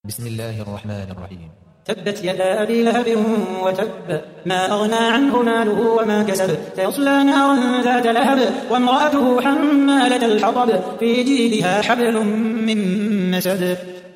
بسم الله الرحمن الرحيم. تبت يدا أبي لهب وتب، ما أغنى عنه ماله وما كسب، سيصلى نارا ذات لهب، وامرأته حمالة الحطب، في جيدها حبل من مسد.